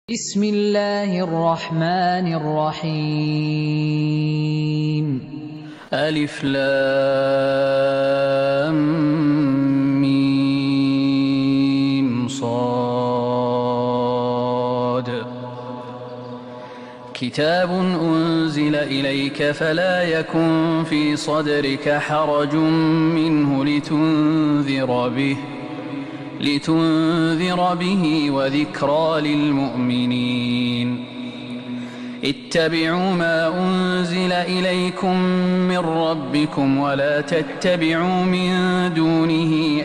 بسم الله الرحمن الرحيم. ألف لام ميم صاد. كتاب أنزل إليك فلا يكن في صدرك حرج منه لتنذر به وذكرى للمؤمنين. اتبعوا ما أنزل إليكم من ربكم ولا تتبعوا من دونه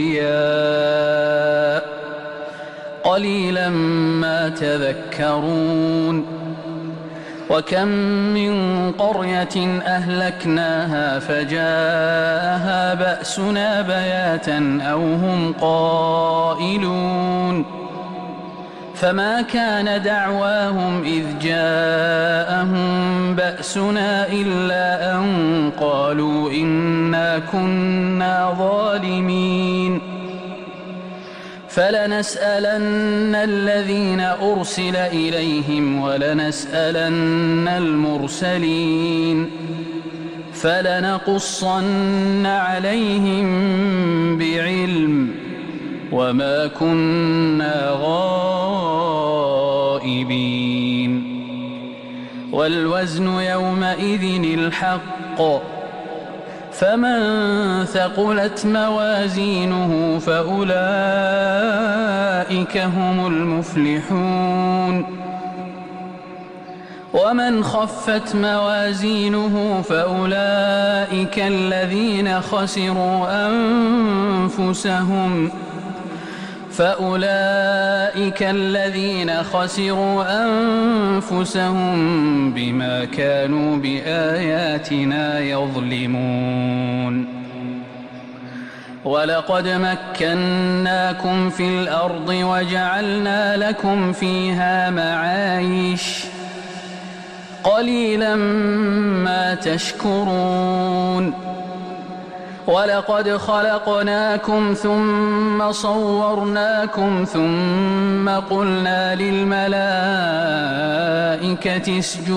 أولياء قليلا ما تذكرون. وكم من قرية أهلكناها فجاءها بأسنا بياتا أو هم قائلون. فما كان دعواهم إذ جاءهم بأسنا إلا أن قالوا إنا كنا ظالمين. فلنسألن الذين أرسل إليهم ولنسألن المرسلين فلنقصن عليهم بعلم وما كنا غائبين. والوزن يومئذ الحق فمن ثقلت موازينه فأولئك هم المفلحون. ومن خفت موازينه فأولئك الذين خسروا أنفسهم بما كانوا بآياتنا يظلمون. ولقد مكناكم في الأرض وجعلنا لكم فيها معايش قليلا ما تشكرون. ولقد خلقناكم ثم صورناكم ثم قلنا للملائكة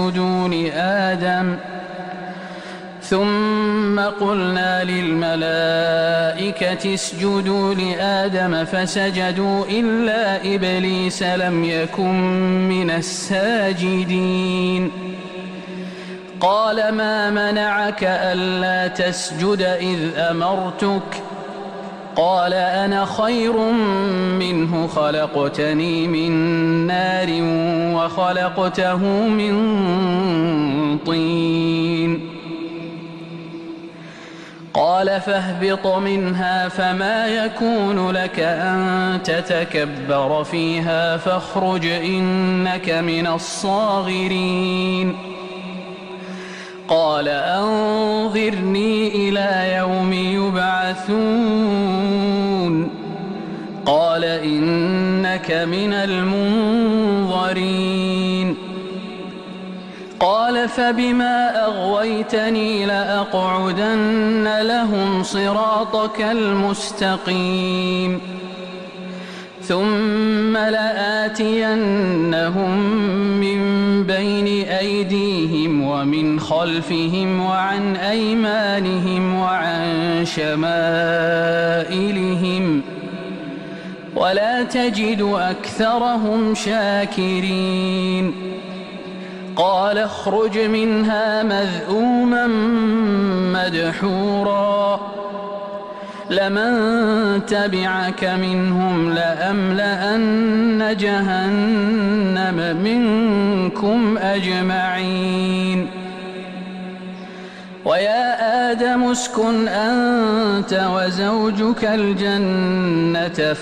اسجدوا لآدم فسجدوا إلا إبليس لم يكن من الساجدين. قال ما منعك ألا تسجد إذ أمرتك؟ قال أنا خير منه خلقتني من نار وخلقته من طين. قال فاهبط منها فما يكون لك أن تتكبر فيها فاخرج إنك من الصاغرين. قال أنظرني إلى يوم يبعثون. قال إنك من المنظرين. قال فبما أغويتني لأقعدن لهم صراطك المستقيم ثم لآتينهم من بين أيديهم ومن خلفهم وعن أيمانهم وعن شمائلهم ولا تجد أكثرهم شاكرين. قال اخرج منها مذءوما مدحورا لمن تبعك منهم لأملأن جهنم منكم أجمعين. ويا آدم اسكن أنت وزوجك الجنة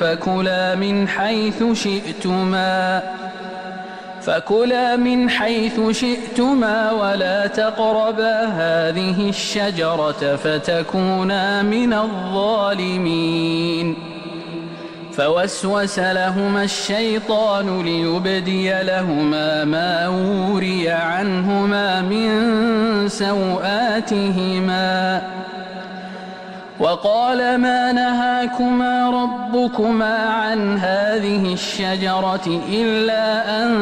فكلا من حيث شئتما ولا تقربا هذه الشجرة فتكونا من الظالمين. فوسوس لهما الشيطان ليبدي لهما ما وري عنهما من سوآتهما وقال ما نهاكما ربكما عن هذه الشجرة إلا أن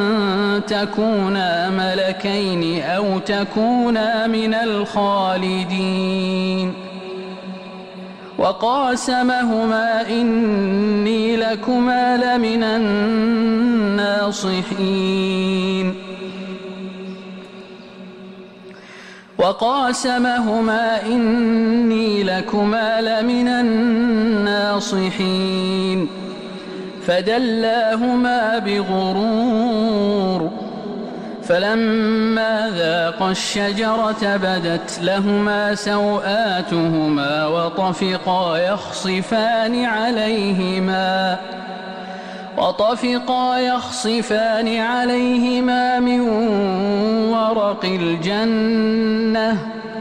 تكونا ملكين أو تكونا من الخالدين وقاسمهما إني لكما لمن الناصحين فدلاهما بغرور فلما ذاقا الشجرة بدت لهما سوآتهما وطفقا يخصفان عليهما من ورق الجنة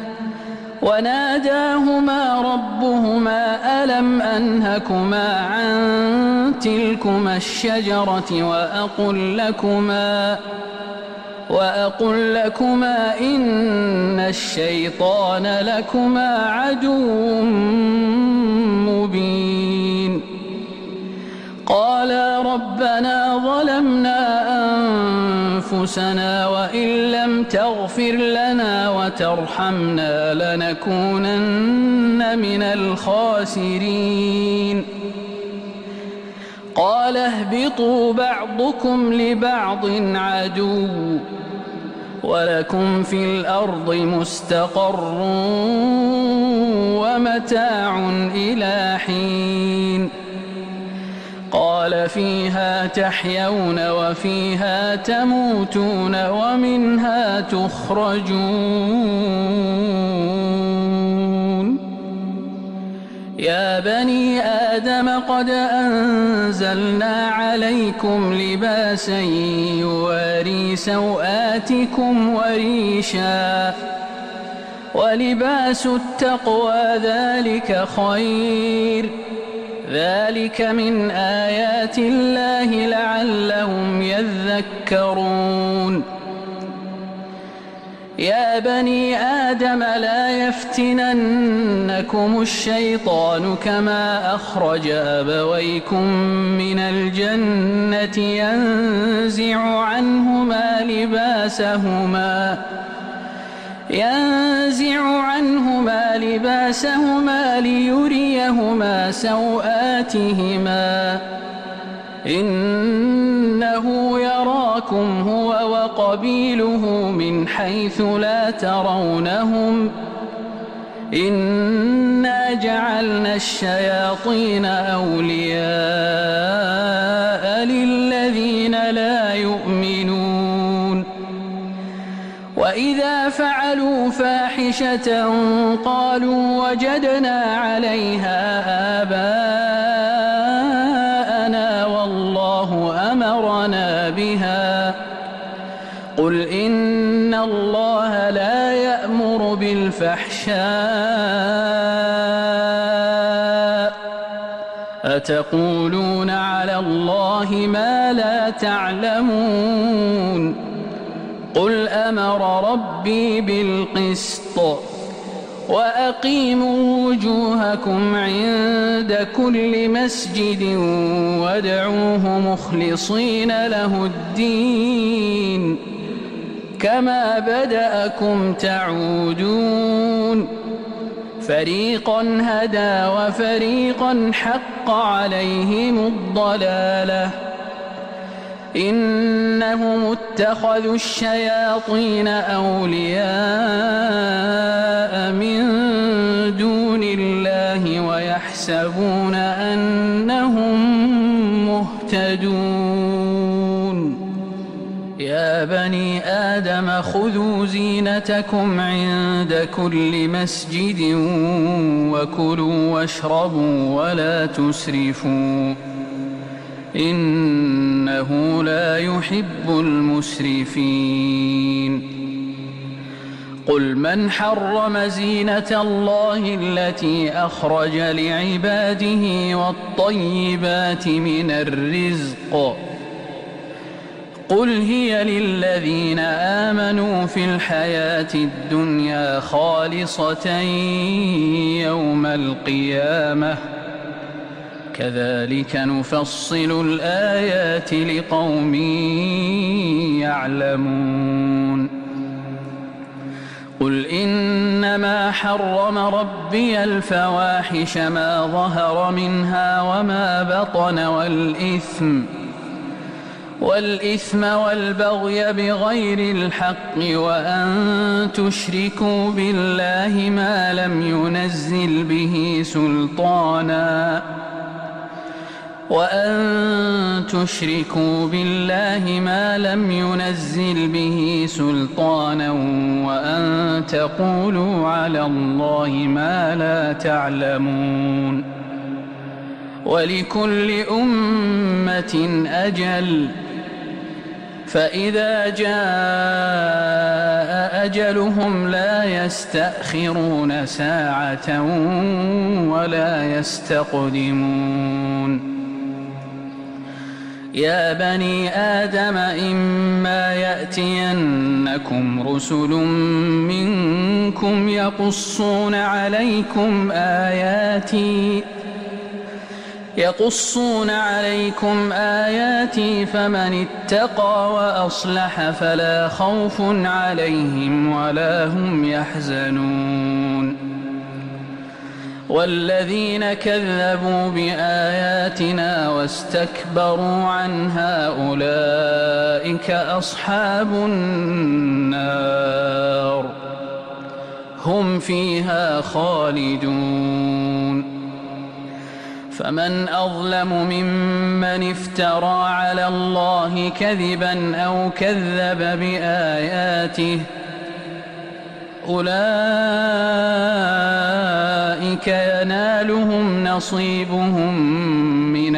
وناداهما ربهما ألم أنهكما عن تلكما الشجرة وأقل لكما إن الشيطان لكما عدو مبين قالا ربنا ظلمنا أنفسنا وإن لم تغفر لنا وترحمنا لنكونن من الخاسرين قال اهبطوا بعضكم لبعض عدو ولكم في الأرض مستقر ومتاع إلى حين قال فيها تحيون وفيها تموتون ومنها تخرجون يا بني آدم قد أنزلنا عليكم لباسا يواري سوآتكم وريشا ولباس التقوى ذلك خير ذلك من آيات الله لعلهم يذكرون يا بني آدم لا يفتننكم الشيطان كما أخرج أبويكم من الجنة ينزع عنهما لباسهما ليريهما سوآتهما إنه يراكم هو وقبيله من حيث لا ترونهم إنا جعلنا الشياطين أولياء للذين لا يؤمنون وإذا فعلوا فاحشة قالوا وجدنا عليها آباءنا والله أمرنا بها قل إن الله لا يأمر بالفحشاء أتقولون على الله ما لا تعلمون قل أمر ربي بالقسط وأقيموا وجوهكم عند كل مسجد وادعوه مخلصين له الدين كما بدأكم تعودون فريقا هدى وفريقا حق عليهم الضلالة إنهم اتخذوا الشياطين أولياء من دون الله ويحسبون أنهم مهتدون يا بني آدم خذوا زينتكم عند كل مسجد وكلوا واشربوا ولا تسرفوا إنه لا يحب المسرفين قل من حرم زينة الله التي أخرج لعباده والطيبات من الرزق قل هي للذين آمنوا في الحياة الدنيا خالصة يوم القيامة كذلك نفصل الآيات لقوم يعلمون قل إنما حرم ربي الفواحش ما ظهر منها وما بطن والإثم والبغي بغير الحق وأن تشركوا بالله ما لم ينزل به سلطانا وأن تقولوا على الله ما لا تعلمون ولكل أمة أجل فإذا جاء أجلهم لا يستأخرون ساعة ولا يستقدمون يا بني آدم إما يأتينكم رسل منكم يقصون عليكم آياتي فمن اتقى وأصلح فلا خوف عليهم ولا هم يحزنون والذين كذبوا بآياتنا واستكبروا عنها أولئك أصحاب النار هم فيها خالدون فمن أظلم ممن افترى على الله كذبا أو كذب بآياته أولئك ينالهم نصيبهم من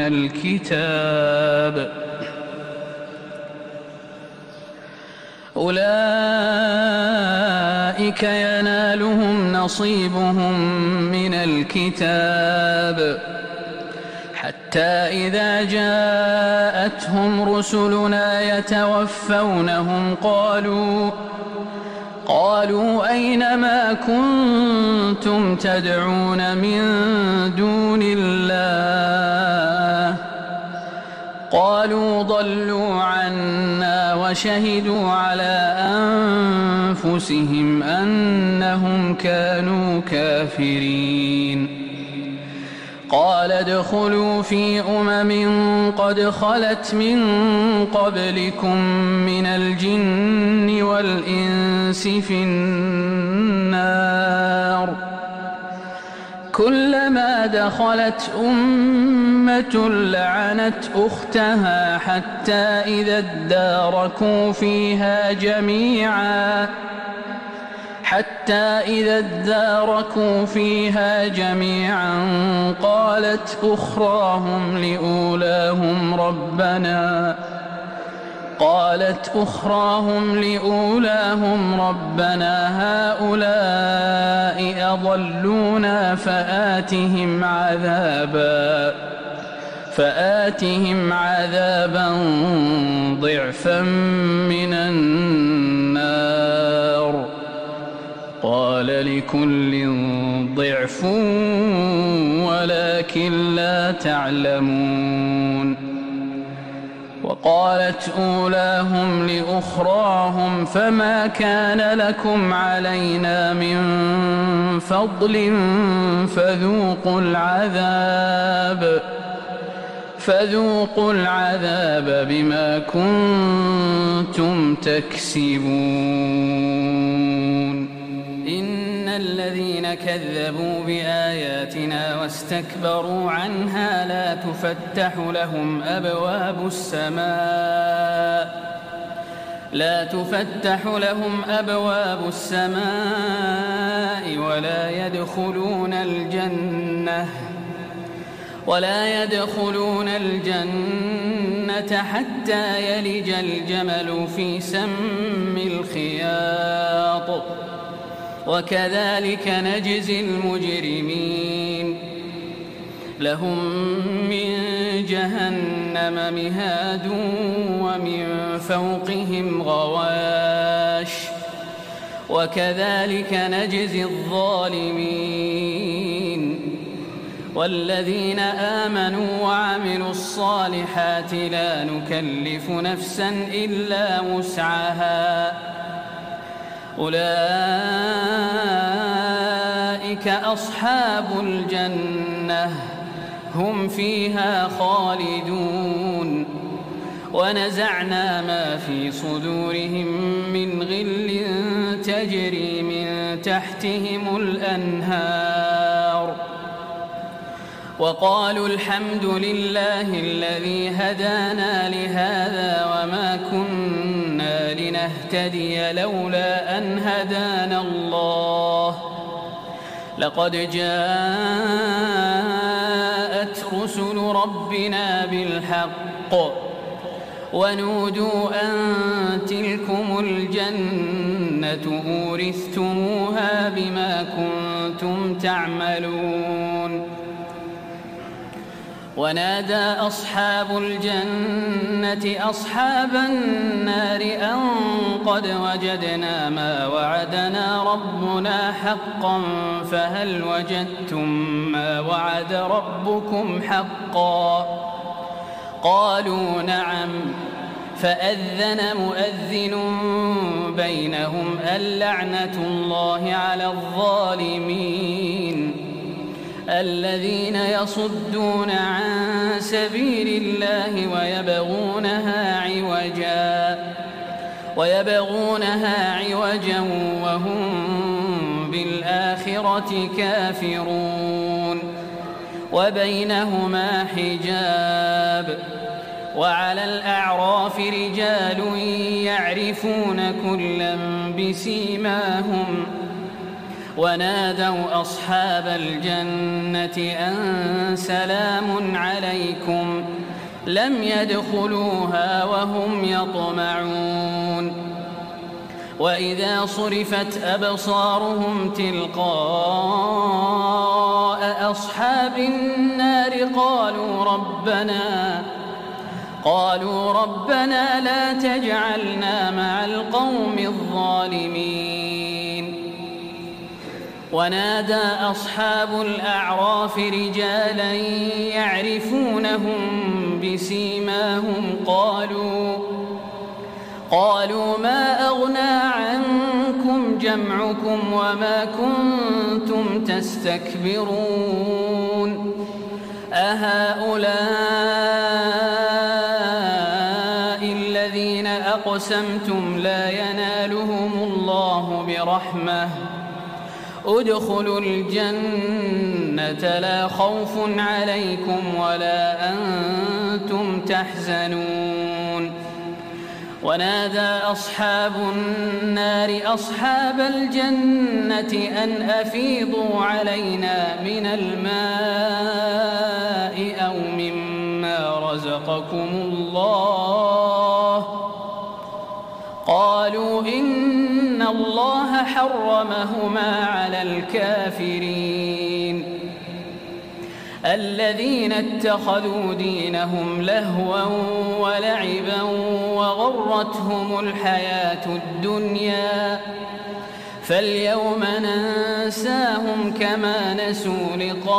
الكتاب حتى إذا جاءتهم رسلنا يتوفونهم قالوا أين ما كنتم تدعون من دون الله قالوا ضلوا عنا وشهدوا على أنفسهم أنهم كانوا كافرين قال ادخلوا في قد خلت من قبلكم من الجن والإنس في النار كلما دخلت أمة لعنت أختها حتى إذا اداركوا فيها جميعا قالت أخراهم لأولاهم ربنا هؤلاء أضلونا فآتهم عذابا ضعفا من النار قال لكل ضعف ولكن لا تعلمون وقالت أولاهم لأخراهم فما كان لكم علينا من فضل فذوقوا العذاب بما كنتم تكسبون إن الذين كذبوا بآياتنا واستكبروا عنها لا تفتح لهم أبواب السماء ولا يدخلون الجنة حتى يلج الجمل في سم الخياط وكذلك نجزي المجرمين لهم من جهنم مهاد ومن فوقهم غواش وكذلك نجزي الظالمين والذين آمنوا وعملوا الصالحات لا نكلف نفسا إلا وسعها أولئك أصحاب الجنة هم فيها خالدون ونزعنا ما في صدورهم من غل تجري من تحتهم الأنهار وقالوا الحمد لله الذي هدانا لهذا وما كنا لنهتدي لولا أن هدانا الله لقد جاءت رسل ربنا بالحق ونودوا أن تلكم الجنة أورثتموها بما كنتم تعملون ونادى أصحاب الجنة أصحاب النار أن قد وجدنا ما وعدنا ربنا حقا فهل وجدتم ما وعد ربكم حقا قالوا نعم فأذن مؤذن بينهم اللعنة الله على الظالمين الذين يصدون عن سبيل الله ويبغونها عوجا وهم بالآخرة كافرون وبينهما حجاب وعلى الأعراف رجال يعرفون كلا بسيماهم ونادوا أصحاب الجنة أن سلام عليكم لم يدخلوها وهم يطمعون وإذا صرفت أبصارهم تلقاء أصحاب النار قالوا ربنا لا تجعلنا مع القوم الظالمين ونادى أصحاب الأعراف رجالا يعرفونهم بسيماهم قالوا ما أغنى عنكم جمعكم وما كنتم تستكبرون أهؤلاء الذين أقسمتم لا ينالهم الله برحمة ادخلوا الجنة لا خوف عليكم ولا أنتم تحزنون ونادى أصحاب النار أصحاب الجنة أن أفيضوا علينا من الماء أو مما رزقكم الله قالوا إن الله حرمهما على الكافرين الذين اتخذوا دينهم لهوا ولعبا وغرتهم الحياة الدنيا فاليوم ننساهم كما نسوا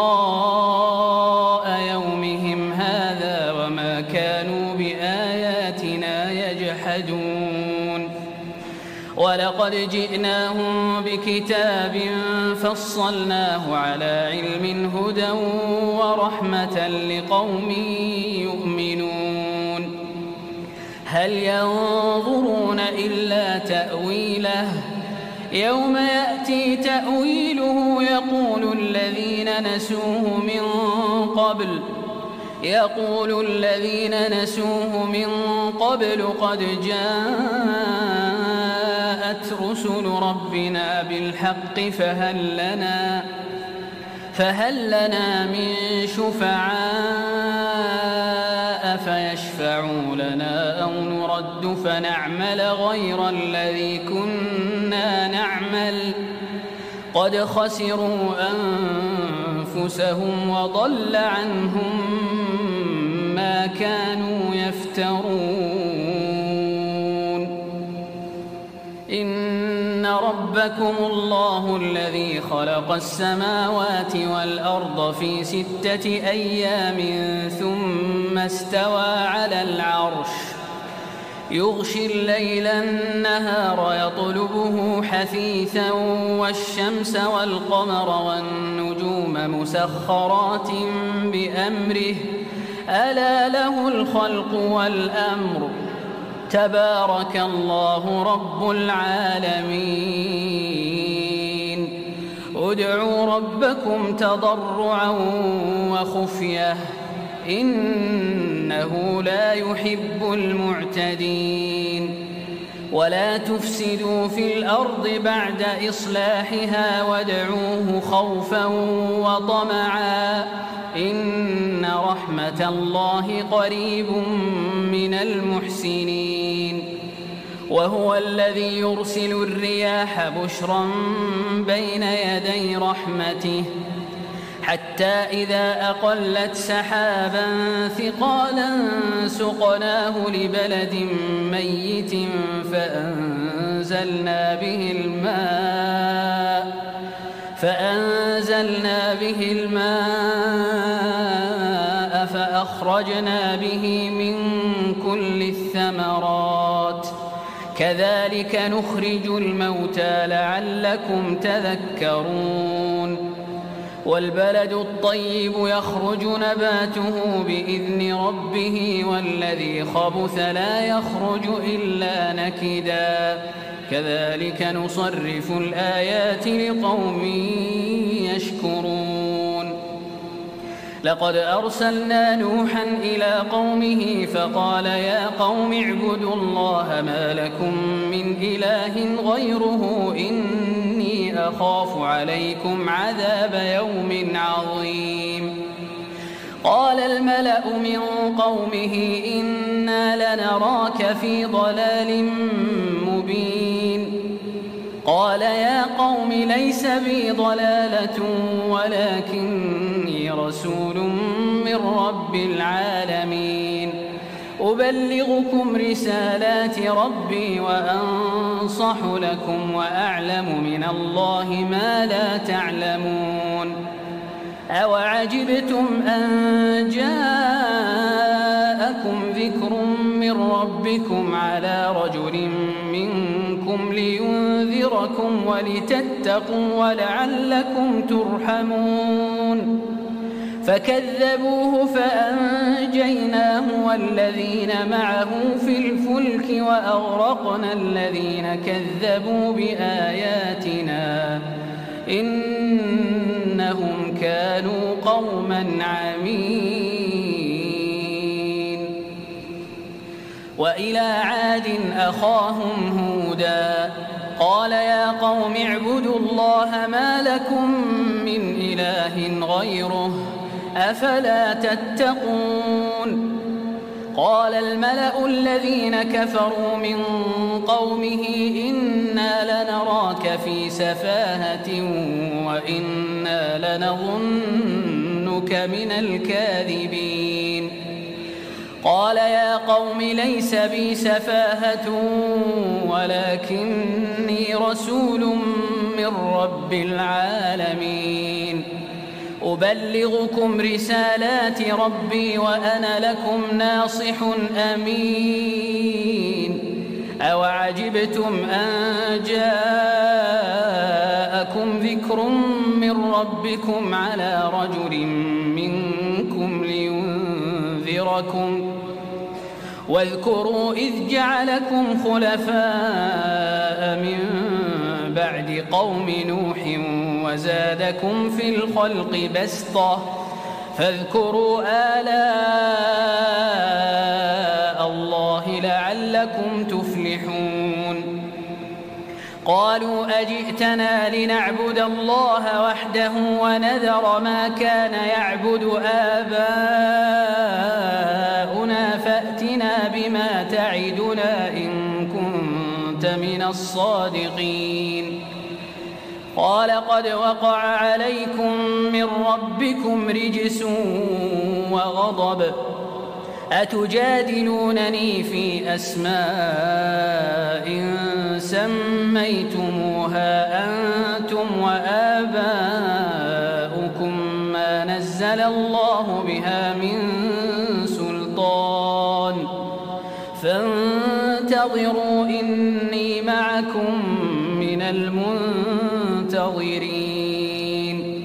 لقاء يومهم هذا وما كانوا بآياتنا يجحدون ولقد جئناهم بكتاب فصلناه على علم هدى ورحمة لقوم يؤمنون هل ينظرون إلا تأويله يوم يأتي تأويله يقول الذين نسوه من قبل قد جاءت رسل ربنا بالحق فهل لنا من شفعاء فيشفعوا لنا أو نرد فنعمل غير الذي كنا نعمل قد خسروا أنفسهم وضل عنهم ما كانوا يفترون إن ربكم الله الذي خلق السماوات والأرض في 6 أيام ثم استوى على العرش يغشي الليل النهار يطلبه حثيثا والشمس والقمر والنجوم مسخرات بأمره ألا له الخلق والأمر تبارك الله رب العالمين ادعوا ربكم تضرعا وخفية إنه لا يحب المعتدين ولا تفسدوا في الأرض بعد إصلاحها وادعوه خوفا وطمعا إن رحمة الله قريب من المحسنين وهو الذي يرسل الرياح بشرا بين يدي رحمته حتى إذا أقلت سحابا ثقالا سقناه لبلد ميت فأنزلنا به الماء فأخرجنا به من كل الثمرات كذلك نخرج الموتى لعلكم تذكرون والبلد الطيب يخرج نباته بإذن ربه والذي خبث لا يخرج إلا نكدا كذلك نصرف الآيات لقوم يشكرون لقد أرسلنا نوحا إلى قومه فقال يا قوم اعبدوا الله ما لكم من إله غيره إني أخاف عليكم عذاب يوم عظيم قال الملأ من قومه إنا لنراك في ضلال مبين قال يا قوم ليس بي ضلالة ولكني رسول من رب العالمين أبلغكم رسالات ربي وأنصح لكم وأعلم من الله ما لا تعلمون أوعجبتم أن جاءكم ذكر من ربكم على رجل منكم لينذركم ولتتقوا ولعلكم ترحمون فكذبوه فأنجيناه والذين معه في الفلك وأغرقنا الذين كذبوا بآياتنا إنهم كانوا قوما عمين وإلى عاد أخاهم هودا قال يا قوم اعبدوا الله ما لكم من إله غيره أفلا تتقون قال الملأ الذين كفروا من قومه إنا لنراك في سفاهة وإنا لنظنك من الكاذبين قال يا قوم ليس بي سفاهة ولكني رسول من رب العالمين أبلغكم رسالات ربي وأنا لكم ناصح أمين أوعجبتم أن جاءكم ذكر من ربكم على رجل منكم لينذركم واذكروا إذ جعلكم خلفاء من بعد قوم نوح وزادكم في الخلق بسطة فاذكروا آلاء الله لعلكم تفلحون قالوا أجئتنا لنعبد الله وحده ونذر ما كان يعبد آباؤنا فأتنا بما تعدنا إن كنت من الصادقين قال قد وقع عليكم من ربكم رجس وغضب أتجادلونني في أسماء سميتموها تتخذوها أنتم وآباؤكم ما نزل الله بها من سلطان فانتظروا إني معكم من المنتظرين.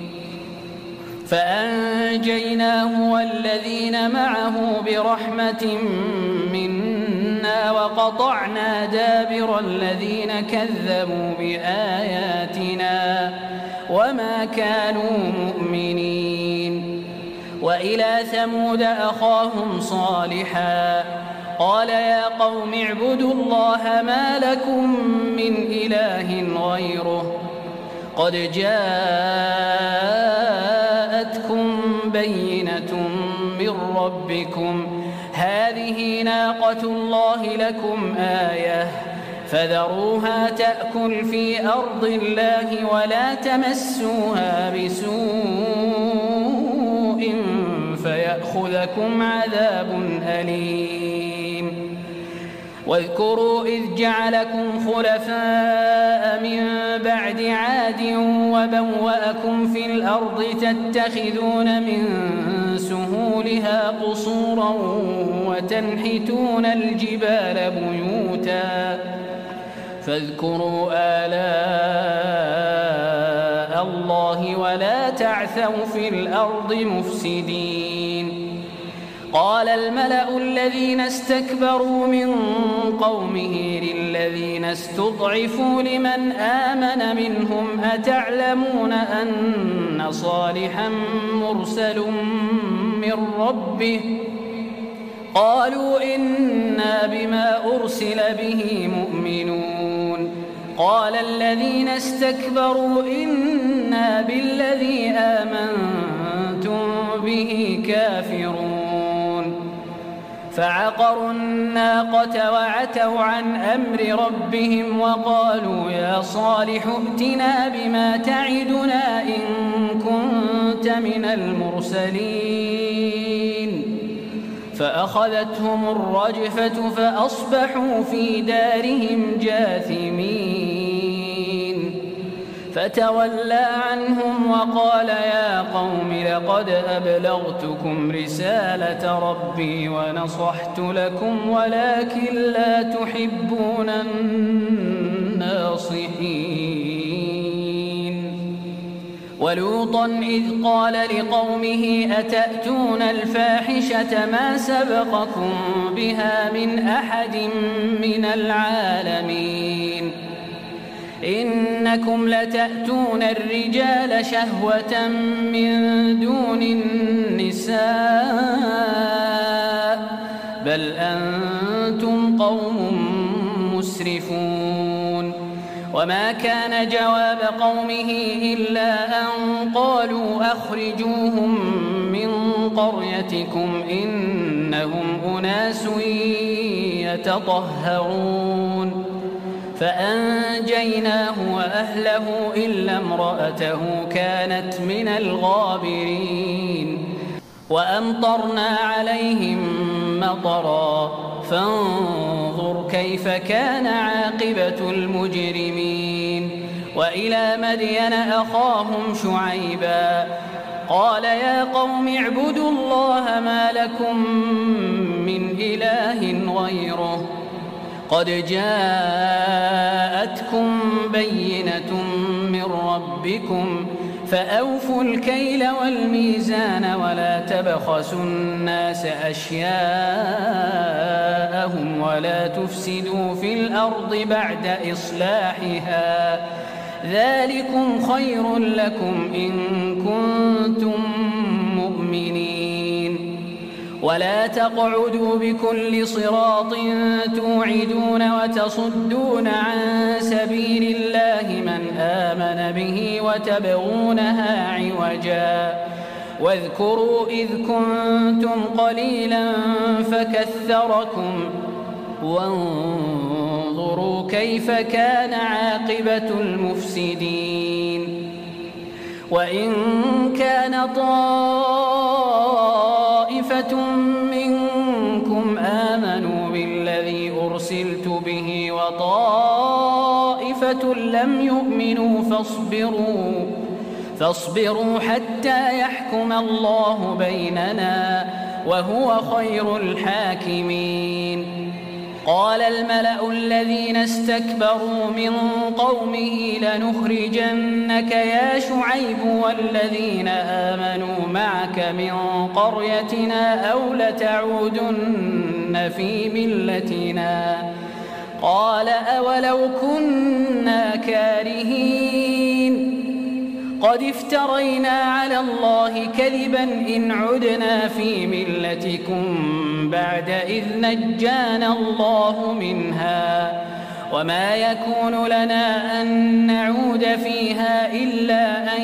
فأنجيناه والذين معه برحمة منا وقطعنا دابر الذين كذبوا بآياتنا وما كانوا مؤمنين. وإلى ثمود أخاهم صالحا قال يا قوم اعبدوا الله ما لكم من إله غيره قد جاءتكم بينة من ربكم هذه ناقة الله لكم آية فذروها تأكل في أرض الله ولا تمسوها بسوء فيأخذكم عذاب أليم. واذكروا إذ جعلكم خلفاء من بعد عاد وبوأكم في الأرض تتخذون من سهولها قصورا وتنحتون الجبال بيوتا فاذكروا آلاء الله ولا تعثوا في الأرض مفسدين. قال الملأ الذين استكبروا من قومه للذين استضعفوا لمن آمن منهم أتعلمون أن صالحا مرسل من ربه قالوا إنا بما أرسل به مؤمنون. قال الذين استكبروا إنا بالذي آمنتم به كافرون. فعقروا الناقة وعتوا عن أمر ربهم وقالوا يا صالح ائتنا بما تعدنا إن كنت من المرسلين. فأخذتهم الرجفة فأصبحوا في دارهم جاثمين. فتولى عنهم وقال يا قوم لقد أبلغتكم رسالة ربي ونصحت لكم ولكن لا تحبون الناصحين. ولوطا إذ قال لقومه أتأتون الفاحشة ما سبقكم بها من أحد من العالمين إنكم لتأتون الرجال شهوة من دون النساء بل أنتم قوم مسرفون. وما كان جواب قومه إلا أن قالوا أخرجوهم من قريتكم إنهم أناس يتطهرون. فأنجيناه وأهله إلا امرأته كانت من الغابرين. وأمطرنا عليهم مطرا فانظر كيف كان عاقبة المجرمين. وإلى مدين أخاهم شعيبا قال يا قوم اعبدوا الله ما لكم من إله غيره قد جاءتكم بينة من ربكم فأوفوا الكيل والميزان ولا تبخسوا الناس أشياءهم ولا تفسدوا في الأرض بعد إصلاحها ذلكم خير لكم إن كنتم مؤمنين. ولا تقعدوا بكل صراط توعدون وتصدون عن سبيل الله من آمن به وتبغونها عوجا واذكروا إذ كنتم قليلا فكثركم وانظروا كيف كان عاقبة المفسدين. وإن كان طائفة منكم آمنوا بالذي أرسلت به وطائفة طائفة لم يؤمنوا فاصبروا حتى يحكم الله بيننا وهو خير الحاكمين. قال الملأ الذين استكبروا من قومه لنخرجنك يا شعيب والذين آمنوا معك من قريتنا أو لتعودن في ملتنا. قال أولو كنا كارهين قد افترينا على الله كذبا إن عدنا في ملتكم بعد إذ نجانا الله منها وما يكون لنا أن نعود فيها إلا أن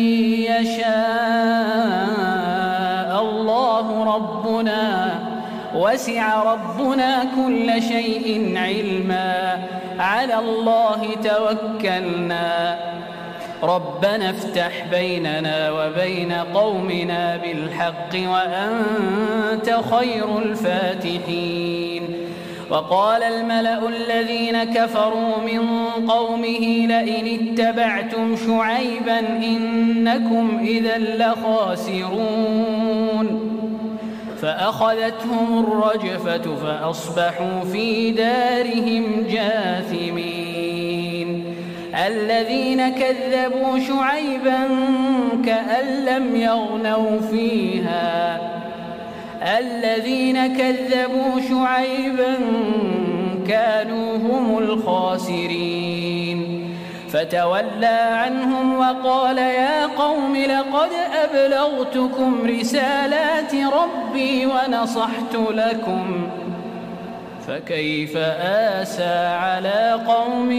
يشاء الله ربنا وسع ربنا كل شيء علما على الله توكلنا ربنا افتح بيننا وبين قومنا بالحق وأنت خير الفاتحين. وقال الملأ الذين كفروا من قومه لئن اتبعتم شعيبا إنكم إذا لخاسرون. فأخذتهم الرجفة فأصبحوا في دارهم جاثمين. الذين كذبوا شعيبا كأن لم يغنوا فيها الذين كذبوا شعيبا كانوا هم الخاسرين. فتولى عنهم وقال يا قوم لقد أبلغتكم رسالات ربي ونصحت لكم فكيف آسى على قوم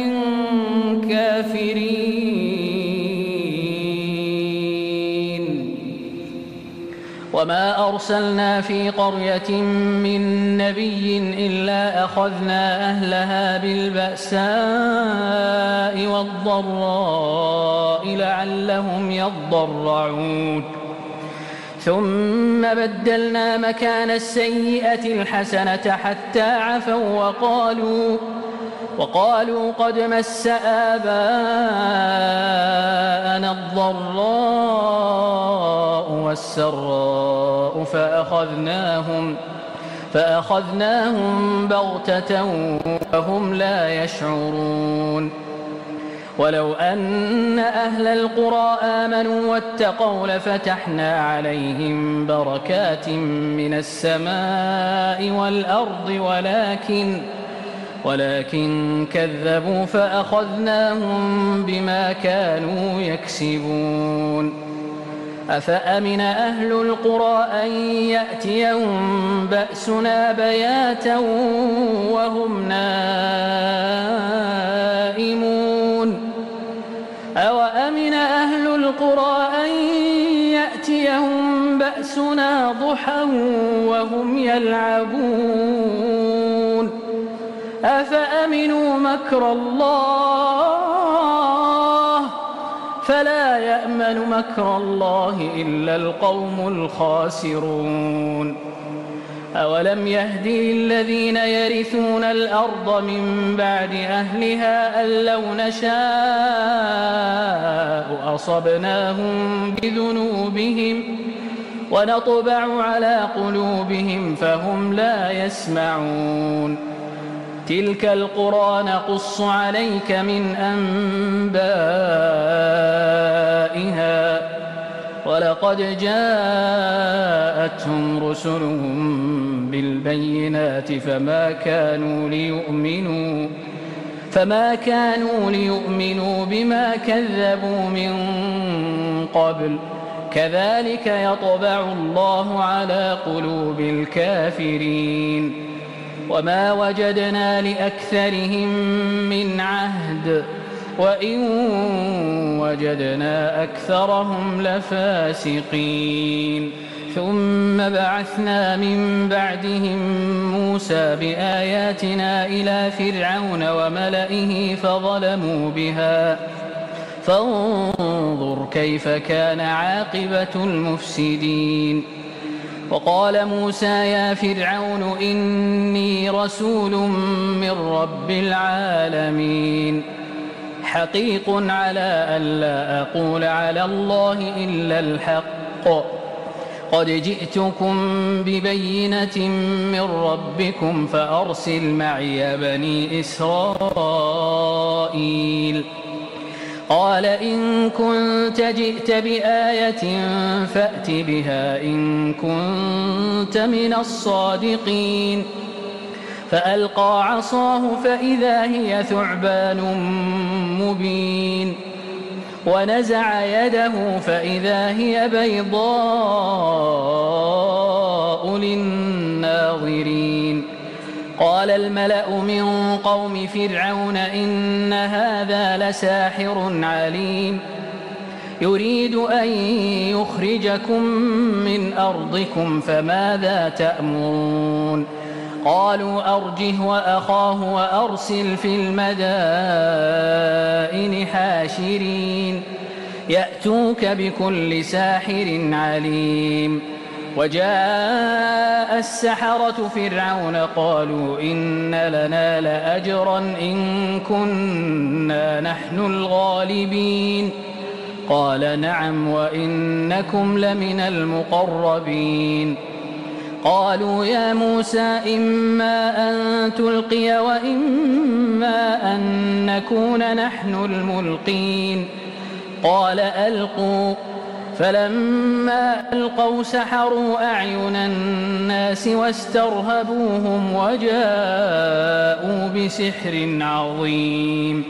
كافرين. وما أرسلنا في قرية من نبي إلا أخذنا أهلها بالبأساء والضراء لعلهم يضرعون ثم بدلنا مكان السيئة الحسنة حتى عفوا وقالوا قد مس آباءنا الضراء والسراء فأخذناهم بغتة وهم لا يشعرون. ولو أن أهل القرى آمنوا واتقوا لفتحنا عليهم بركات من السماء والأرض ولكن كذبوا فأخذناهم بما كانوا يكسبون. أفأمن أهل القرى أن يأتيهم بأسنا بياتا وهم نائمون أوأمن أهل القرى أن يأتيهم بأسنا ضحى وهم يلعبون أفأمنوا مكر الله فلا يأمن مكر الله إلا القوم الخاسرون. أولم يهد للذين يرثون الأرض من بعد أهلها أن لو نشاء أصبناهم بذنوبهم ونطبع على قلوبهم فهم لا يسمعون. تلك القرى نقص عليك من أنبائها ولقد جاءتهم رسلهم بالبينات فما كانوا ليؤمنوا بما كذبوا من قبل كذلك يطبع الله على قلوب الكافرين. وما وجدنا لأكثرهم من عهد وإن وجدنا أكثرهم لفاسقين. ثم بعثنا من بعدهم موسى بآياتنا إلى فرعون وملئه فظلموا بها فانظر كيف كان عاقبة المفسدين. وقال موسى يا فرعون إني رسول من رب العالمين حقيق على ألا أقول على الله إلا الحق قد جئتكم ببينة من ربكم فأرسل معي بني إسرائيل قال إن كنت جئت بآية فأت بها إن كنت من الصادقين فألقى عصاه فإذا هي ثعبان مبين ونزع يده فإذا هي بيضاء للناظرين قال الملأ من قوم فرعون إن هذا لساحر عليم يريد أن يخرجكم من أرضكم فماذا تأمرون قالوا أرجه وأخاه وأرسل في المدائن حاشرين يأتوك بكل ساحر عليم وجاء السحرة فرعون قالوا إن لنا لأجرا إن كنا نحن الغالبين قال نعم وإنكم لمن المقربين قالوا يا موسى إما أن تلقي وإما أن نكون نحن الملقين قال ألقوا فلما ألقوا سحروا أعين الناس واسترهبوهم وجاءوا بسحر عظيم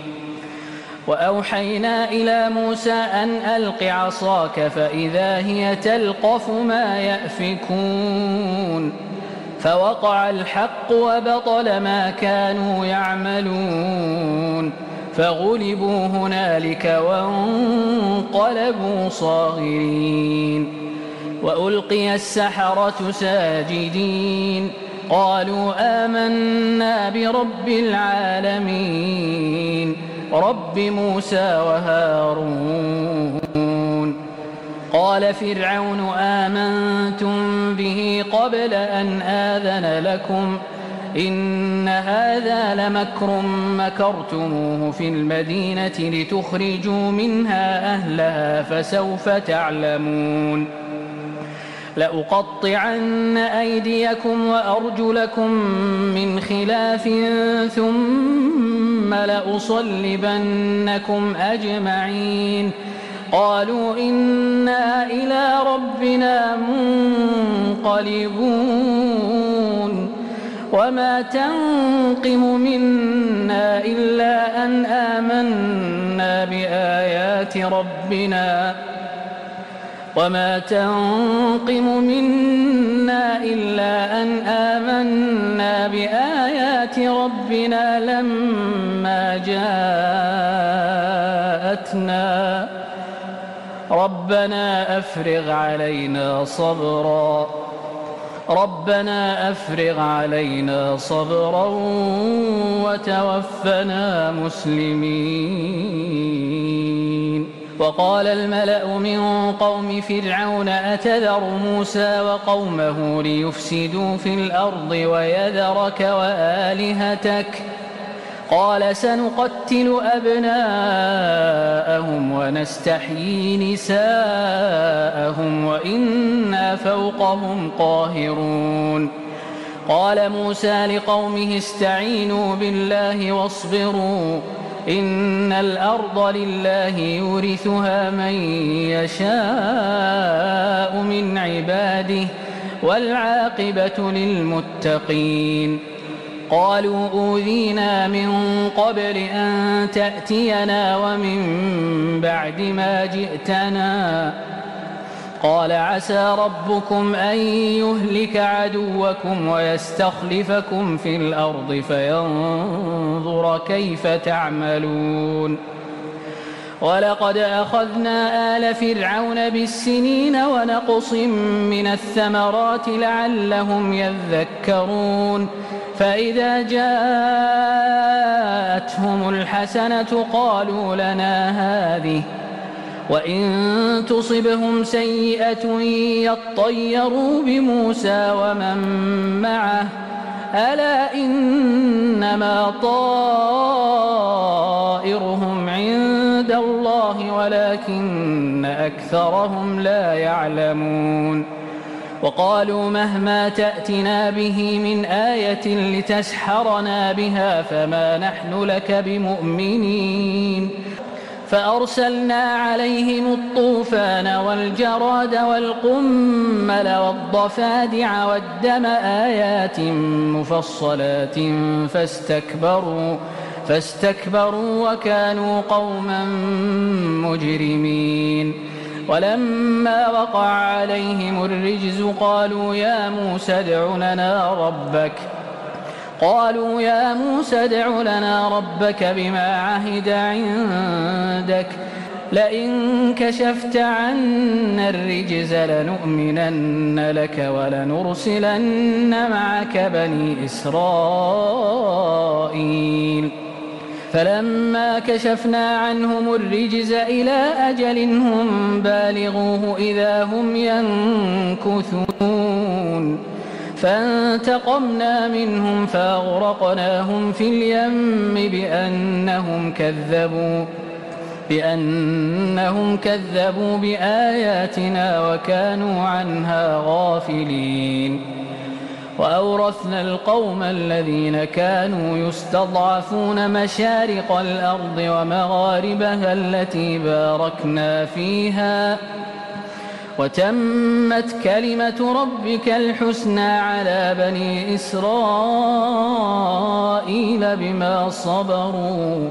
وأوحينا إلى موسى أن ألق عصاك فإذا هي تلقف ما يأفكون فوقع الحق وبطل ما كانوا يعملون فغلبوا هنالك وانقلبوا صاغرين وألقي السحرة ساجدين قالوا آمنا برب العالمين رب موسى وهارون قال فرعون آمنتم به قبل أن آذن لكم إن هذا لمكر مكرتموه في المدينة لتخرجوا منها أهلها فسوف تعلمون لأقطعن أيديكم وأرجلكم من خلاف ثم لأصلبنكم أجمعين قالوا إنا إلى ربنا منقلبون وما تنقم منا إلا أن آمنا بآيات ربنا وما تنقم منا إلا أن آمنا بآيات ربنا لما جاءتنا ربنا أفرغ علينا صبرا وتوفنا مسلمين وقال الملأ من قوم فرعون أتذر موسى وقومه ليفسدوا في الأرض ويذرك وآلهتك قال سنقتل أبناءهم ونستحيي نساءهم وإنا فوقهم قاهرون قال موسى لقومه استعينوا بالله واصبروا إن الأرض لله يورثها من يشاء من عباده والعاقبة للمتقين قالوا أوذينا من قبل أن تأتينا ومن بعد ما جئتنا قال عسى ربكم أن يهلك عدوكم ويستخلفكم في الأرض فينظر كيف تعملون ولقد أخذنا آل فرعون بالسنين ونقص من الثمرات لعلهم يذكرون فإذا جاءتهم الحسنة قالوا لنا هذه وإن تصبهم سيئة يطيروا بموسى ومن معه ألا إنما طائرهم ولكن أكثرهم لا يعلمون وقالوا مهما تأتنا به من آية لتسحرنا بها فما نحن لك بمؤمنين فأرسلنا عليهم الطوفان والجراد والقمل والضفادع والدم آيات مفصلات فاستكبروا وكانوا قوما مجرمين ولما وقع عليهم الرجز قالوا يا موسى ادع لنا ربك بما عهد عندك لئن كشفت عنا الرجز لنؤمنن لك ولنرسلن معك بني إسرائيل فلما كشفنا عنهم الرجز إلى أجل هم بالغوه إذا هم ينكثون فانتقمنا منهم فأغرقناهم في اليم بأنهم كذبوا بآياتنا وكانوا عنها غافلين وأورثنا القوم الذين كانوا يستضعفون مشارق الأرض ومغاربها التي باركنا فيها وتمت كلمة ربك الحسنى على بني إسرائيل بما صبروا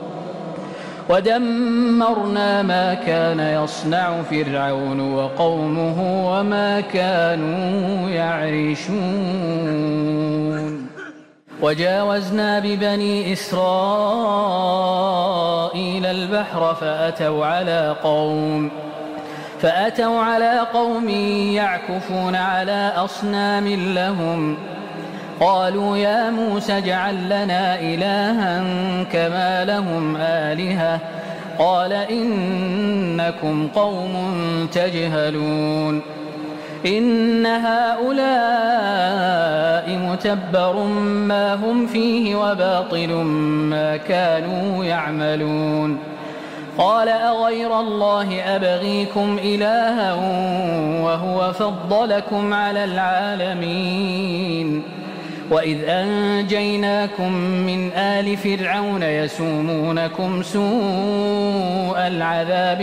ودمرنا ما كان يصنع فرعون وقومه وما كانوا يعرشون وجاوزنا ببني إسرائيل البحر فأتوا على قوم يعكفون على أصنام لهم قالوا يا موسى اجعل لنا إلها كما لهم آلهة قال إنكم قوم تجهلون إن هؤلاء متبر ما هم فيه وباطل ما كانوا يعملون قال أغير الله أبغيكم إلها وهو فضلكم على العالمين وإذ أنجيناكم من آل فرعون يسومونكم سوء العذاب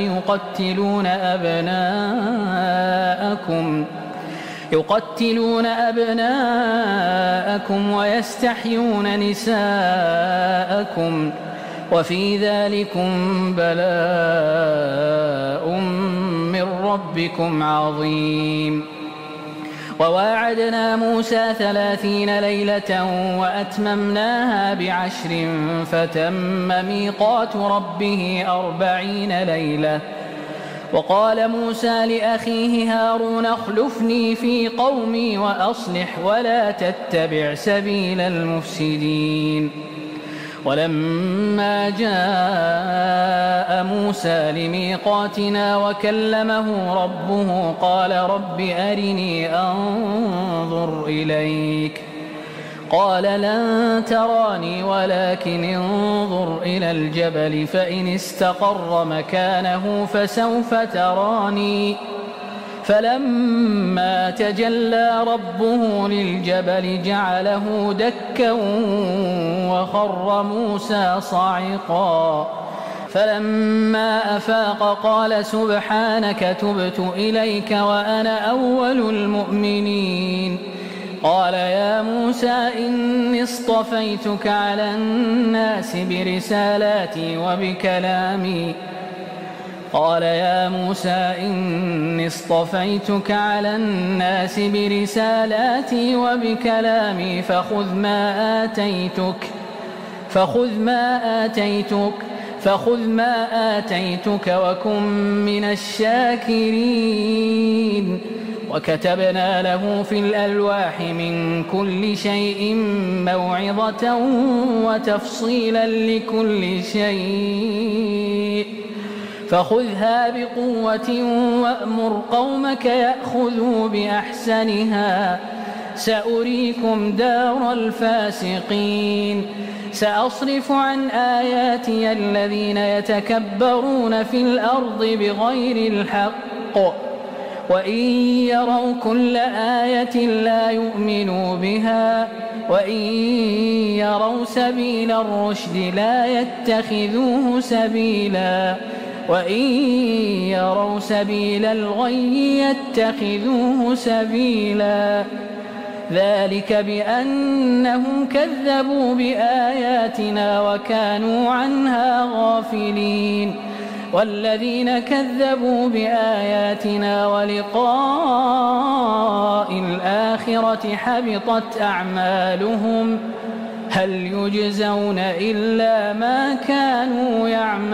يقتلون أبناءكم ويستحيون نساءكم وفي ذلكم بلاء من ربكم عظيم وواعدنا موسى 30 ليلة وأتممناها ب10 فتم ميقات ربه 40 ليلة وقال موسى لأخيه هارون اخلفني في قومي وأصلح ولا تتبع سبيل المفسدين ولما جاء موسى لميقاتنا وكلمه ربه قال رب أرني أنظر إليك قال لن تراني ولكن انظر إلى الجبل فإن استقر مكانه فسوف تراني فلما تجلى ربه للجبل جعله دكا وخر موسى صعقا فلما أفاق قال سبحانك تبت إليك وأنا أول المؤمنين قال يا موسى إني اصطفيتك على الناس برسالاتي وبكلامي فخذ ما آتيتك وكن من الشاكرين وكتبنا له في الألواح من كل شيء موعظة وتفصيلا لكل شيء فخذها بقوة وأمر قومك يأخذوا بأحسنها سأريكم دار الفاسقين سأصرف عن آياتي الذين يتكبرون في الأرض بغير الحق وإن يروا كل آية لا يؤمنوا بها وإن يروا سبيل الرشد لا يتخذوه سبيلا وإن يروا سبيل الغي يتخذوه سبيلا ذلك بأنهم كذبوا بآياتنا وكانوا عنها غافلين والذين كذبوا بآياتنا ولقاء الآخرة حبطت أعمالهم هل يجزون إلا ما كانوا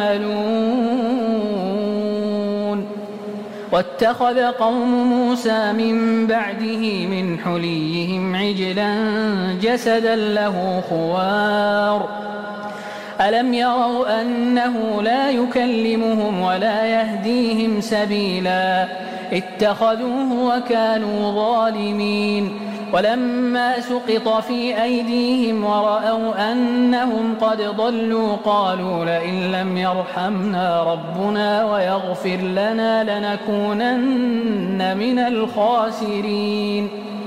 يعملون واتخذ قوم موسى من بعده من حليهم عجلا جسدا له خوار ألم يروا أنه لا يكلمهم ولا يهديهم سبيلا اتخذوه وكانوا ظالمين ولما سقط في أيديهم ورأوا أنهم قد ضلوا قالوا لئن لم يرحمنا ربنا ويغفر لنا لنكونن من الخاسرين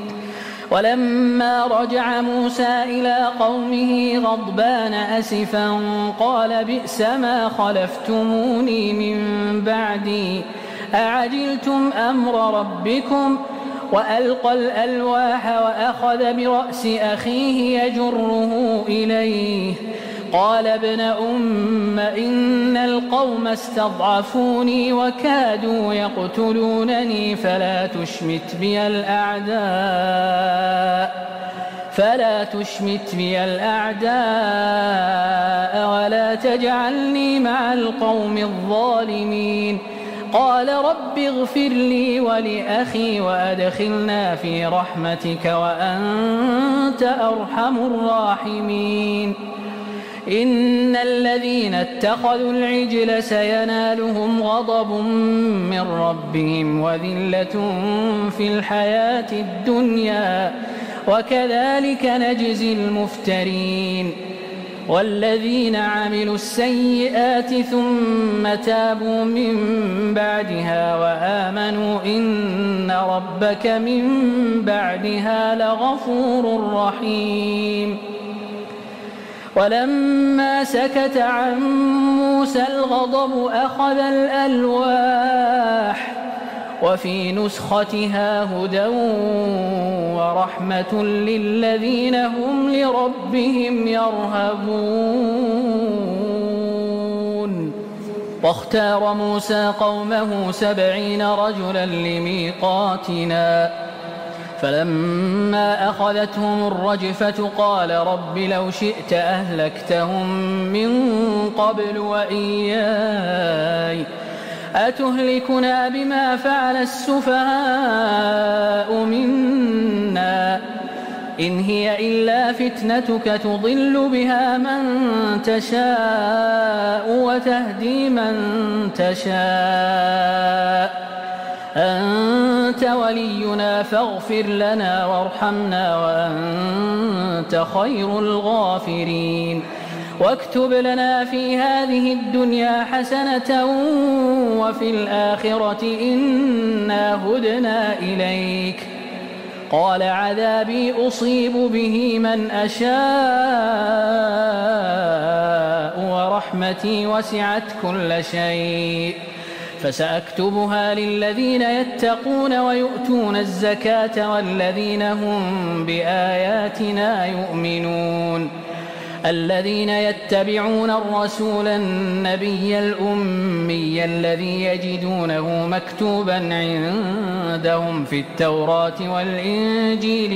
ولما رجع موسى إلى قومه غضبان أسفا قال بئس ما خلفتموني من بعدي أعجلتم أمر ربكم وألقى الألواح وأخذ برأس أخيه يجره إليه قال ابن أم إن القوم استضعفوني وكادوا يقتلونني فلا تشمت بي الأعداء ولا تجعلني مع القوم الظالمين قال رب اغفر لي ولأخي وأدخلنا في رحمتك وأنت أرحم الراحمين إن الذين اتخذوا العجل سينالهم غضب من ربهم وذلة في الحياة الدنيا وكذلك نجزي المفترين والذين عملوا السيئات ثم تابوا من بعدها وآمنوا إن ربك من بعدها لغفور رحيم ولما سكت عن موسى الغضب أخذ الألواح وفي نسختها هدى ورحمة للذين هم لربهم يرهبون واختار موسى قومه 70 رجلا لميقاتنا فلما أخذتهم الرجفة قال رب لو شئت أهلكتهم من قبل وإياي أتهلكنا بما فعل السفهاء منا إن هي إلا فتنتك تضل بها من تشاء وتهدي من تشاء أنت ولينا فاغفر لنا وارحمنا وأنت خير الغافرين واكتب لنا في هذه الدنيا حسنة وفي الآخرة إنا هدنا إليك قال عذابي أصيب به من أشاء ورحمتي وسعت كل شيء فسأكتبها للذين يتقون ويؤتون الزكاة والذين هم بآياتنا يؤمنون الذين يتبعون الرسول النبي الأمي الذي يجدونه مكتوبا عندهم في التوراة والإنجيل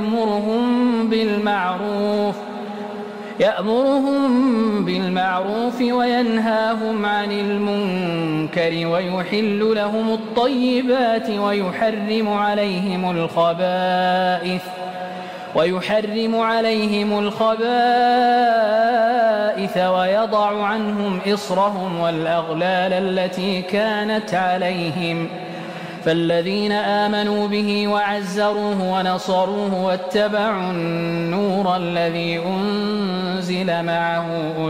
يأمرهم بالمعروف وينهاهم عن المنكر ويحل لهم الطيبات ويحرم عليهم الخبائث ويضع عنهم إصرهم والأغلال التي كانت عليهم فالذين آمنوا به وعزروه ونصروه واتبعوا النور الذي أنزل معه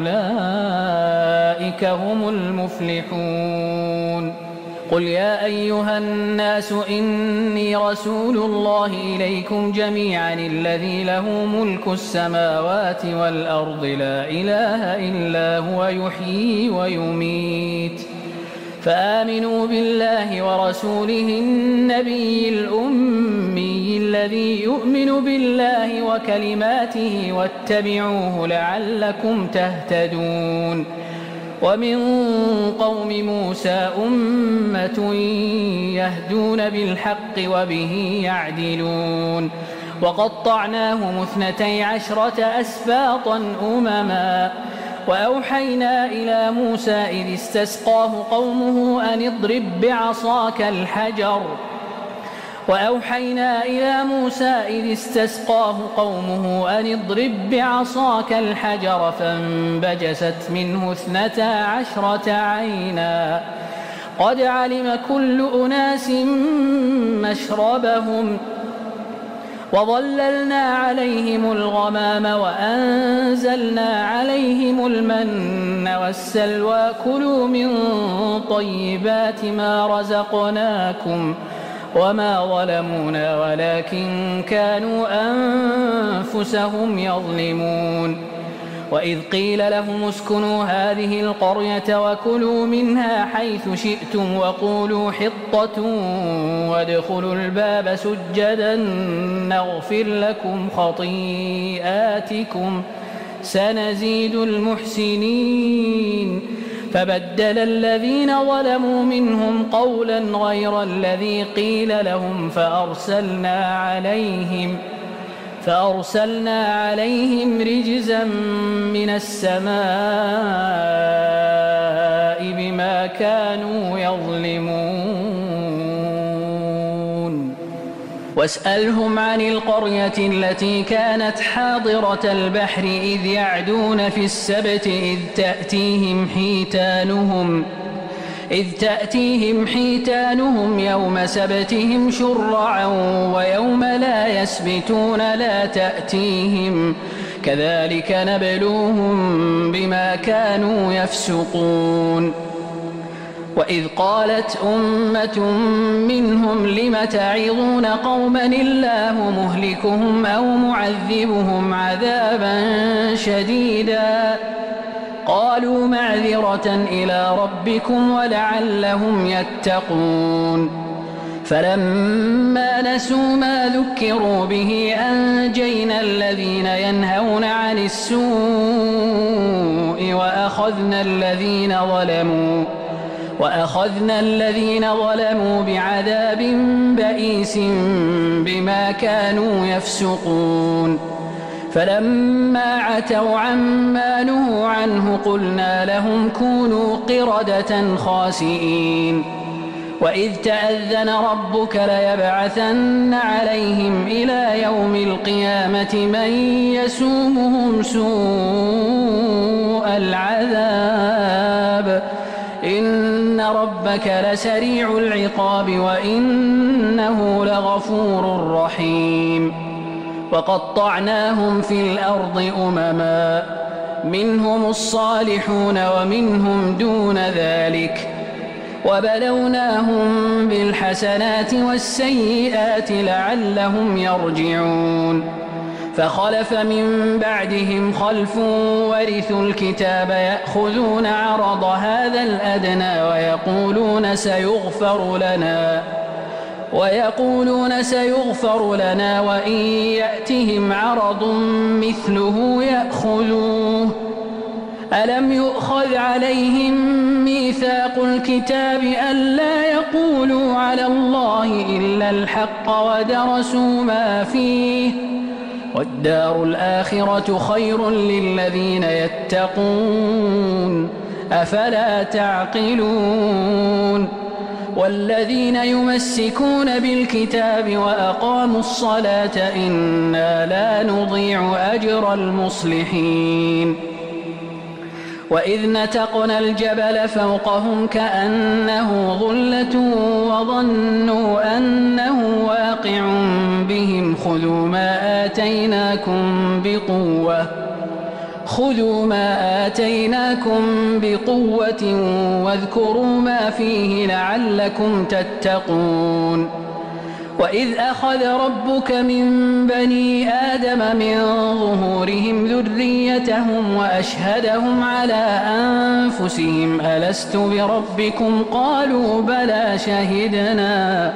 أولئك هم المفلحون. قل يا أيها الناس إني رسول الله إليكم جميعا الذي له ملك السماوات والأرض لا إله إلا هو يحيي ويميت فآمنوا بالله ورسوله النبي الأمي الذي يؤمن بالله وكلماته واتبعوه لعلكم تهتدون. ومن قوم موسى أمة يهدون بالحق وبه يعدلون وقطعناهم 12 أسباطا أمما وأوحينا إلى موسى إذ استسقاه قومه أن اضرب بعصاك الحجر فانبجست منه 12 عينا قد علم كل أناس مشربهم وظللنا عليهم الغمام وأنزلنا عليهم المن والسلوى كلوا من طيبات ما رزقناكم وما ظلمونا ولكن كانوا أنفسهم يظلمون. وإذ قيل لهم اسكنوا هذه القرية وكلوا منها حيث شئتم وقولوا حطة وادخلوا الباب سجدا نغفر لكم خطيئاتكم سنزيد المحسنين. فبدل الذين ظلموا منهم قولا غير الذي قيل لهم فأرسلنا عليهم رجزا من السماء بما كانوا يظلمون. واسألهم عن القرية التي كانت حاضرة البحر إذ يعدون في السبت إذ تأتيهم حيتانهم يوم سبتهم شرعا ويوم لا يسبتون لا تأتيهم كذلك نبلوهم بما كانوا يفسقون. وإذ قالت أمة منهم لم تعظون قوما الله مهلكهم أو معذبهم عذابا شديدا قالوا معذرة إلى ربكم ولعلهم يتقون. فلما نسوا ما ذكروا به أنجينا الذين ينهون عن السوء وأخذنا الذين ظلموا بعذاب بئيس بما كانوا يفسقون. فلما عتوا عما نهوا عنه قلنا لهم كونوا قردة خاسئين. وإذ تأذن ربك ليبعثن عليهم إلى يوم القيامة من يسومهم سوء العذاب إن ربك لسريع العقاب وإنه لغفور رحيم. وقطعناهم في الأرض أمما منهم الصالحون ومنهم دون ذلك وبلوناهم بالحسنات والسيئات لعلهم يرجعون. فخلف من بعدهم خلف ورثوا الكتاب يأخذون عرض هذا الأدنى ويقولون سيغفر لنا وإن يأتهم عرض مثله يأخذوه. ألم يؤخذ عليهم ميثاق الكتاب ألا يقولوا على الله إلا الحق ودرسوا ما فيه والدار الآخرة خير للذين يتقون أفلا تعقلون. والذين يمسكون بالكتاب وأقاموا الصلاة إنا لا نضيع أجر المصلحين. وإذ نتقنا الجبل فوقهم كأنه ظلة وظنوا أنه واقع بهم خذوا ما آتيناكم بقوة واذكروا ما فيه لعلكم تتقون وإذ أخذ ربك من بني آدم من ظهورهم ذريتهم وأشهدهم على أنفسهم ألست بربكم قالوا بلى شهدنا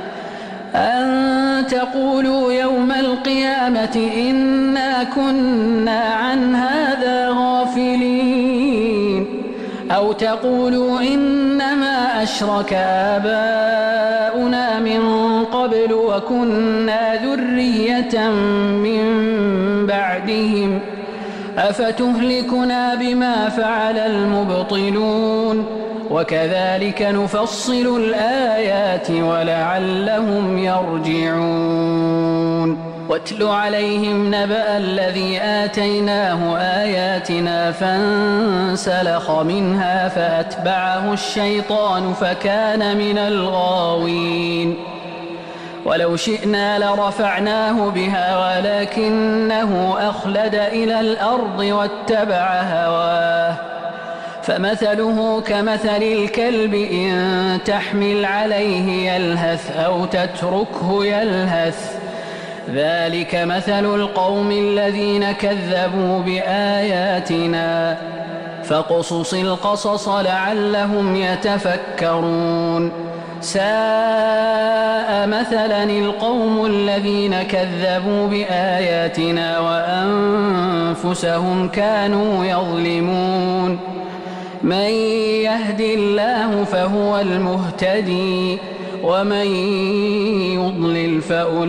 أن تقولوا يوم القيامة إنا كنا عن هذا غافلين أو تقولوا إنما أشرك آباؤنا من قبل وكنا ذرية من بعدهم أفتهلكنا بما فعل المبطلون وكذلك نفصل الآيات ولعلهم يرجعون واتل عليهم نبأ الذي آتيناه آياتنا فانسلخ منها فأتبعه الشيطان فكان من الغاوين ولو شئنا لرفعناه بها ولكنه أخلد إلى الأرض واتبع هواه فمثله كمثل الكلب إن تحمل عليه يلهث أو تتركه يلهث ذلك مثل القوم الذين كذبوا بآياتنا فاقصص القصص لعلهم يتفكرون ساء مثلا القوم الذين كذبوا بآياتنا وأنفسهم كانوا يظلمون من يهد الله فهو المهتدي ومن يضلل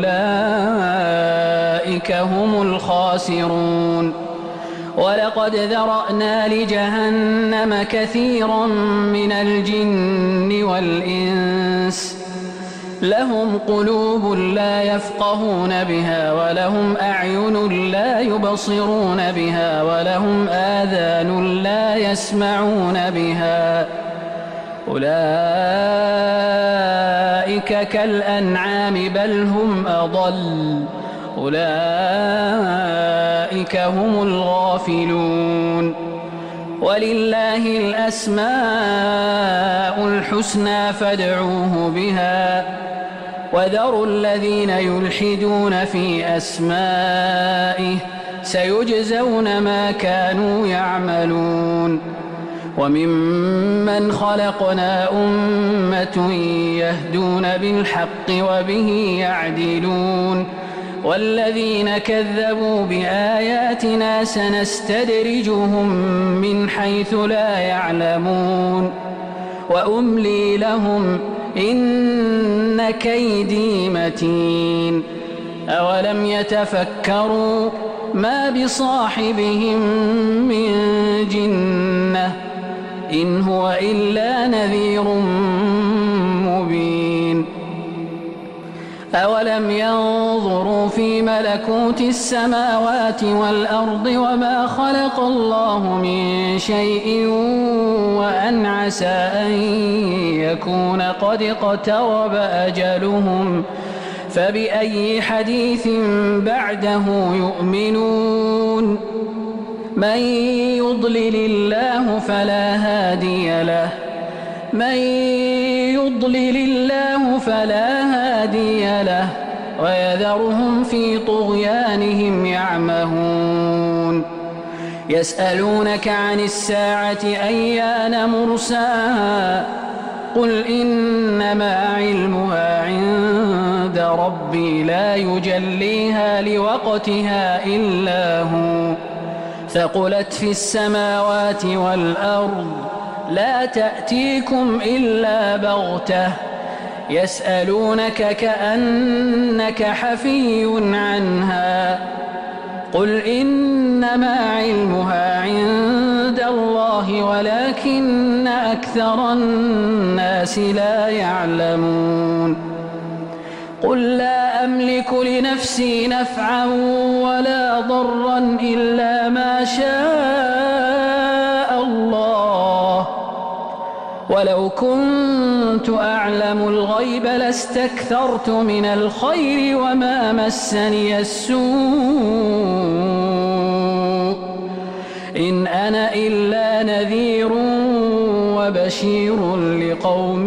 فأولئك هم الخاسرون ولقد ذرأنا لجهنم كثيرا من الجن والإنس لهم قلوب لا يفقهون بها ولهم أعين لا يبصرون بها ولهم آذان لا يسمعون بها أولئك كالأنعام بل هم أضل أولئك هم الغافلون ولله الأسماء الحسنى فادعوه بها وذروا الذين يلحدون في أسمائه سيجزون ما كانوا يعملون وممن خلقنا أمة يهدون بالحق وبه يعدلون والذين كذبوا بآياتنا سنستدرجهم من حيث لا يعلمون وأملي لهم إن كيدي متين أولم يتفكروا ما بصاحبهم من جنة إن هو إلا نذير مبين أولم ينظروا في ملكوت السماوات والأرض وما خلق الله من شيء وأن عسى أن يكون قد اقترب أجلهم فبأي حديث بعده يؤمنون من يضلل الله فلا هادي له ويذرهم في طغيانهم يعمهون يسألونك عن الساعة أيان مرساها قل إنما علمها عند ربي لا يجليها لوقتها إلا هو ثقلت في السماوات والأرض لا تأتيكم إلا بغتة يسألونك كأنك حفي عنها قل إنما علمها عند الله ولكن أكثر الناس لا يعلمون قل لا أملك لنفسي نفعا ولا ضرا إلا ما شاء الله ولو كنت أعلم الغيب لاستكثرت من الخير وما مسني السوء إن أنا إلا نذير وبشير لقوم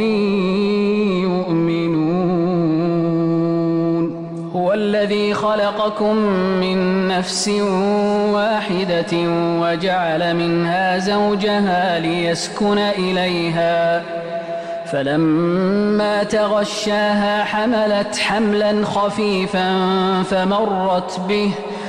يؤمنون هو الذي خلقكم من نفس واحدة وجعل منها زوجها ليسكن إليها فلما تغشاها حملت حملا خفيفا فمرت به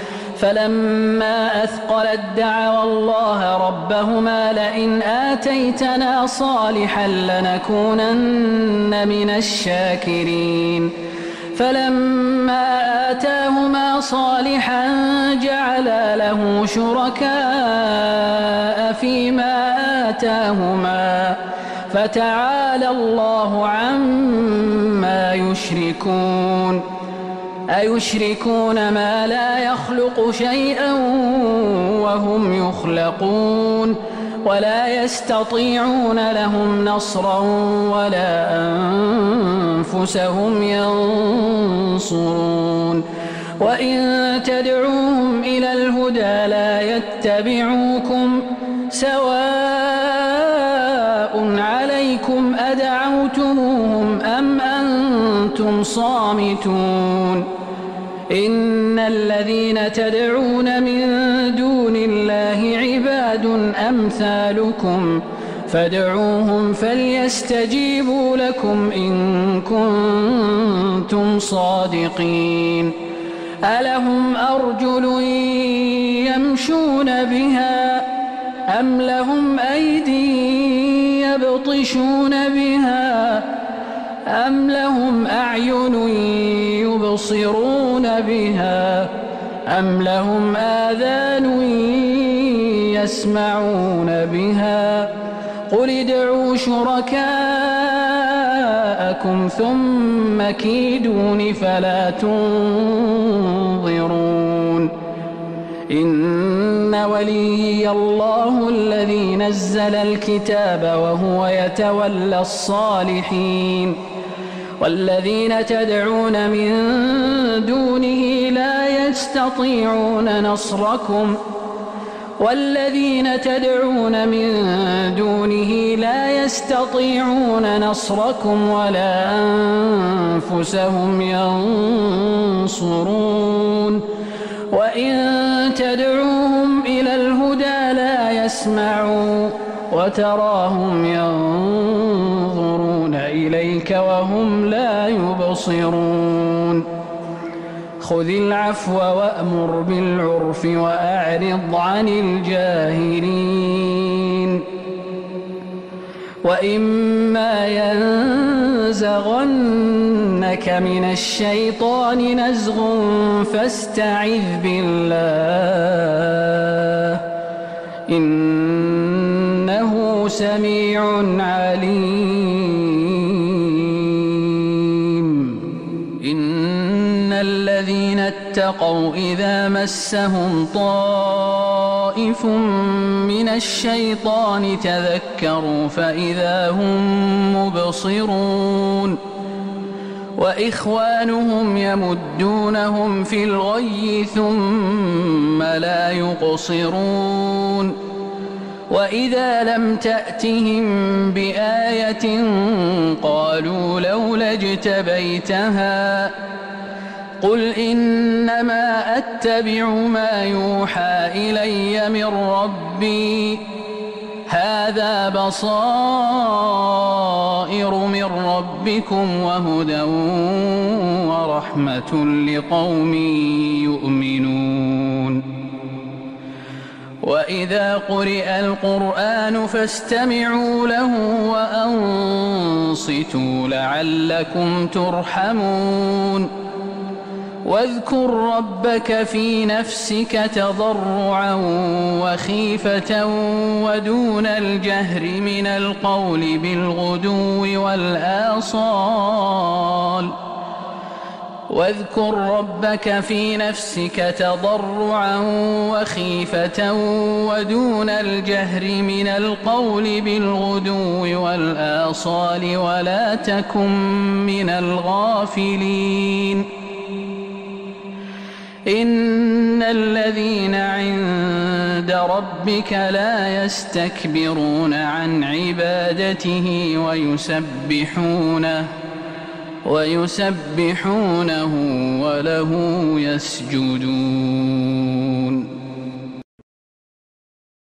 فلما أثقلت دعوا الله ربهما لئن آتيتنا صالحا لنكونن من الشاكرين فلما آتاهما صالحا جعلا له شركاء فيما آتاهما فتعالى الله عما يشركون أيشركون ما لا يخلق شيئا وهم يخلقون ولا يستطيعون لهم نصرا ولا أنفسهم ينصرون وإن تدعوهم إلى الهدى لا يتبعوكم سواء عليكم أدعوتموهم أم أنتم صامتون إن الذين تدعون من دون الله عباد أمثالكم فادعوهم فليستجيبوا لكم إن كنتم صادقين ألهم أرجل يمشون بها أم لهم أيدي يبطشون بها أم لهم أعين يبصرون بها أم لهم آذان يسمعون بها قل ادعوا شركاءكم ثم كيدون فلا تنظرون إن وليي الله الذي نزل الكتاب وهو يتولى الصالحين والذين تدعون من دونه لا يستطيعون نصركم ولا أنفسهم ينصرون وإن تدعوهم إلى الهدى لا يسمعوا وتراهم ينظرون إليك وهم لا يبصرون خذ العفو وأمر بالعرف وأعرض عن الجاهلين وإما ينزغنك من الشيطان نزغ فاستعذ بالله إنه سميع عليم إن الذين اتقوا إذا مسهم طائف من الشيطان تذكروا فإذا هم مبصرون وإخوانهم يمدونهم في الغي ثم لا يقصرون وإذا لم تأتهم بآية قالوا لولا اجتبيتها قل إنما أتبع ما يوحى إلي من ربي هذا بصائر من ربكم وهدى ورحمة لقوم يؤمنون وإذا قرئ القرآن فاستمعوا له وأنصتوا لعلكم ترحمون واذكر ربك في نفسك تضرعا وخيفة ودون الجهر من القول بالغدو والآصال واذكر ربك في نفسك تضرعا وخيفة ودون الجهر من القول بالغدو والآصال ولا تكن من الغافلين إن الذين عند ربك لا يستكبرون عن عبادته ويسبحونه وله يسجدون